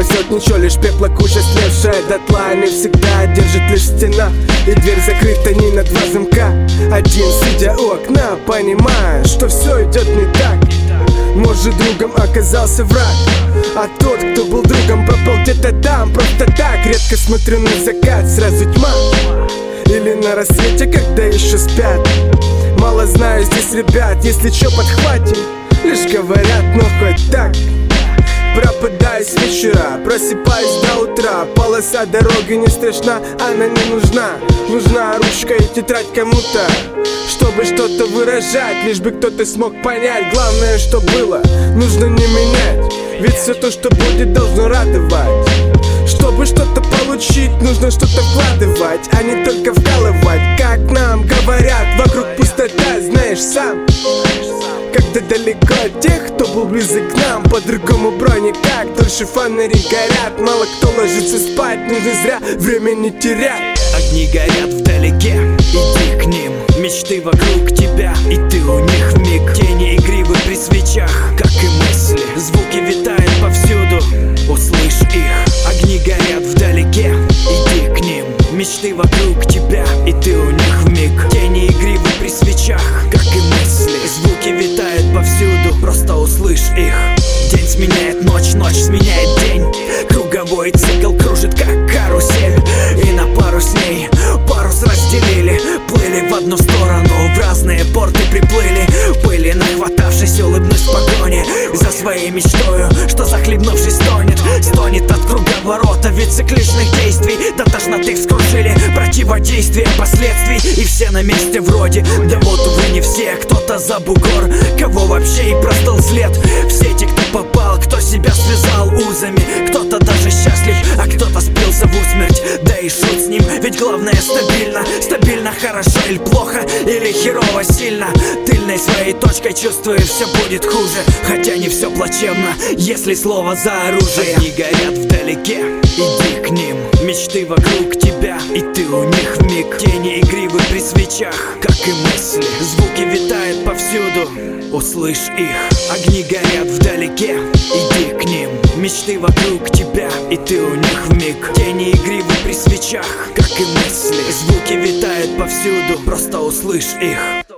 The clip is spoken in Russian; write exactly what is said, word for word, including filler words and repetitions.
везет ничего, лишь пепла куча, слевшая дотла. Не всегда держит лишь стена, и дверь закрыта не на два замка. Один, сидя у окна, понимая, что все идет не так. Может, другом оказался враг, а тот, кто был другом, пропал где-то там. Просто так, редко смотрю на закат, сразу тьма. Или на рассвете, когда еще спят. Мало знаю здесь ребят, если чё подхватим, лишь говорят, но хоть так. Пропадаю с вечера, просыпаюсь до утра. Полоса дороги не страшна, она не нужна. Нужна ручка и тетрадь кому-то, чтобы что-то выражать, лишь бы кто-то смог понять. Главное, что было, нужно не менять, ведь все то, что будет, должно радовать. Чтобы что-то получить, нужно что-то вкладывать, а не только вкалывать. Как нам говорят, вокруг пустота, знаешь сам. Когда далеко от тех, кто был близок к нам, по-другому бро никак, дольше фонари горят. Мало кто ложится спать, нужно зря время не терять. Огни горят вдалеке, иди к ним. Мечты вокруг тебя, и ты у них вмиг. Тени игривы при свечах, как и мысли. Звуки витают повсюду, услышь их. Огни горят вдалеке, иди к ним. Мечты вокруг тебя, и ты у них вмиг. Тени игривы при свечах, как и мысли. Звуки витают повсюду, просто услышь их. День сменяет ночь, ночь сменяет день. Круговой цикл кружит, как карусель. И на пару с ней парус разделили. Плыли в одну сторону, в разные порты приплыли. Были нахватавшись, улыбнусь в погоне за своей мечтою, что захлебнувшись стонет. Стонет от круговорота, ведь цикличных действий до тошноты вскружили противодействие последствий. И все на месте вроде, да вот увы не все. Кто-то за бугор, кого вообще и простыл след. Все те, кто попал, кто себя связал узами. Кто-то даже счастлив, а кто-то спился в усмерть. Да и шут с ним, ведь главное стабильно. Стабильно хорошо или плохо, или херово сильно. Тыльной своей точкой чувствую, все будет хуже. Хотя не все плачевно, если слово за оружие. Огни горят вдалеке, иди к ним. Мечты вокруг тебя, и ты у них вмиг. Тени игривы при свечах, как и мысли. Звуки витают повсюду, услышь их. Огни горят вдалеке, иди к ним. Мечты вокруг тебя, и ты у них вмиг. Тени игривы при свечах, как и мысли. Звуки витают повсюду, просто услышь их.